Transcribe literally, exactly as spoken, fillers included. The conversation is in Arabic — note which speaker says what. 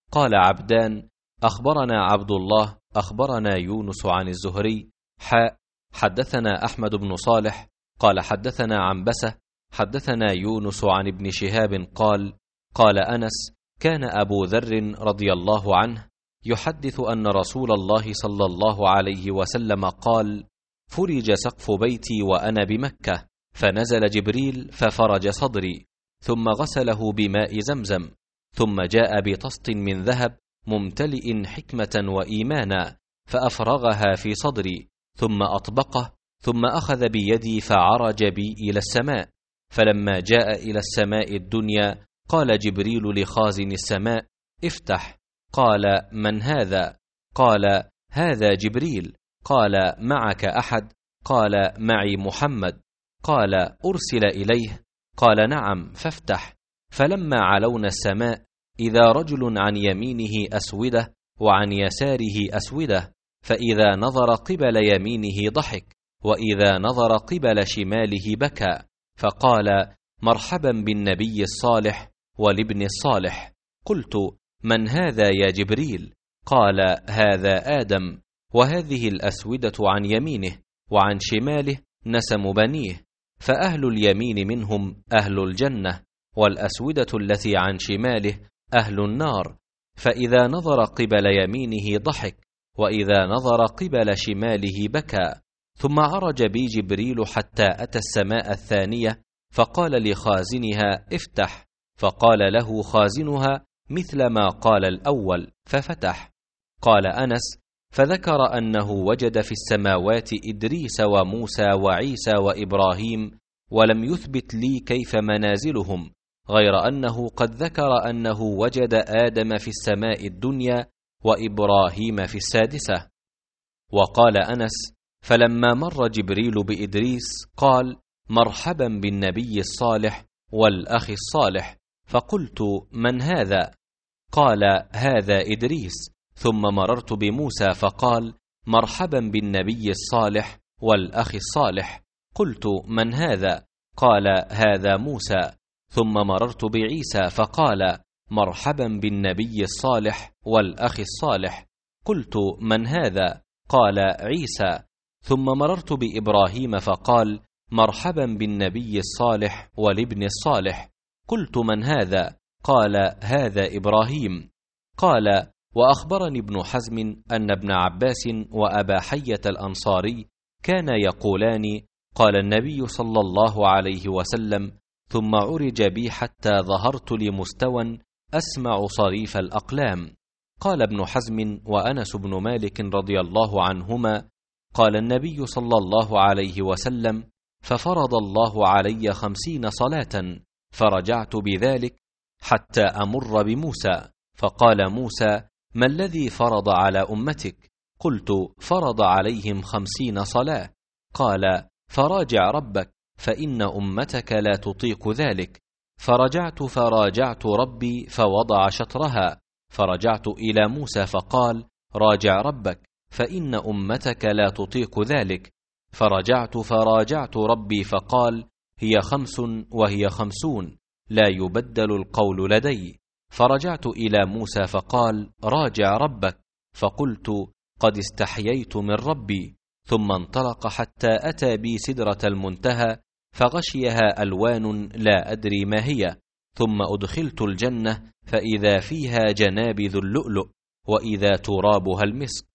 Speaker 1: قال عبدان: أخبرنا عبد الله أخبرنا يونس عن الزهري حاء حدثنا أحمد بن صالح قال حدثنا عنبسة حدثنا يونس عن ابن شهاب قال: قال أنس: كان أبو ذر رضي الله عنه يحدث أن رسول الله صلى الله عليه وسلم قال: فرج سقف بيتي وأنا بمكة، فنزل جبريل ففرج صدري، ثم غسله بماء زمزم، ثم جاء بطست من ذهب ممتلئ حكمة وإيمانا فأفرغها في صدري، ثم أطبقه، ثم أخذ بيدي فعرج بي إلى السماء. فلما جاء إلى السماء الدنيا قال جبريل لخازن السماء: افتح. قال: من هذا؟ قال: هذا جبريل. قال: معك أحد؟ قال: معي محمد. قال: أرسل إليه؟ قال: نعم، فافتح. فلما علونا السماء إذا رجل عن يمينه أسودة وعن يساره أسودة، فإذا نظر قبل يمينه ضحك، وإذا نظر قبل شماله بكى، فقال: مرحبا بالنبي الصالح والابن الصالح. قلت: من هذا يا جبريل؟ قال: هذا آدم، وهذه الأسودة عن يمينه، وعن شماله نسم بنيه، فأهل اليمين منهم أهل الجنة، والأسودة التي عن شماله أهل النار. فإذا نظر قبل يمينه ضحك، وإذا نظر قبل شماله بكى. ثم عرج بي جبريل حتى أتى السماء الثانية، فقال لخازنها: افتح. فقال له خازنها مثل ما قال الأول، ففتح. قال أنس: فذكر أنه وجد في السماوات إدريس وموسى وعيسى وإبراهيم، ولم يثبت لي كيف منازلهم، غير أنه قد ذكر أنه وجد آدم في السماء الدنيا وإبراهيم في السادسة. وقال أنس: فلما مر جبريل بإدريس قال: مرحبا بالنبي الصالح والأخ الصالح. فقلت: من هذا؟ قال: هذا إدريس. ثم مررت بموسى فقال: مرحبا بالنبي الصالح والأخ الصالح. قلت: من هذا؟ قال: هذا موسى. ثم مررت بعيسى فقال: مرحبا بالنبي الصالح والأخ الصالح. قلت: من هذا؟ قال: عيسى. ثم مررت بإبراهيم فقال: مرحبا بالنبي الصالح والابن الصالح. قلت: من هذا؟ قال: هذا إبراهيم. قال: وأخبرني ابن حزم أن ابن عباس وأبا حية الأنصاري كانا يقولان: قال النبي صلى الله عليه وسلم: ثم عرج بي حتى ظهرت لمستوى أسمع صريف الأقلام. قال ابن حزم وأنس بن مالك رضي الله عنهما: قال النبي صلى الله عليه وسلم: ففرض الله علي خمسين صلاة، فرجعت بذلك حتى أمر بموسى، فقال موسى: ما الذي فرض على أمتك؟ قلت: فرض عليهم خمسين صلاة. قال: فراجع ربك، فإن أمتك لا تطيق ذلك. فرجعت فراجعت ربي فوضع شطرها، فرجعت إلى موسى فقال: راجع ربك، فإن أمتك لا تطيق ذلك. فرجعت فراجعت ربي فقال: هي خمس وهي خمسون، لا يبدل القول لدي. فرجعت إلى موسى فقال: راجع ربك. فقلت: قد استحييت من ربي. ثم انطلق حتى أتى بي سدرة المنتهى، فغشيها ألوان لا أدري ما هي. ثم أدخلت الجنة، فإذا فيها جنابذ اللؤلؤ، وإذا ترابها المسك.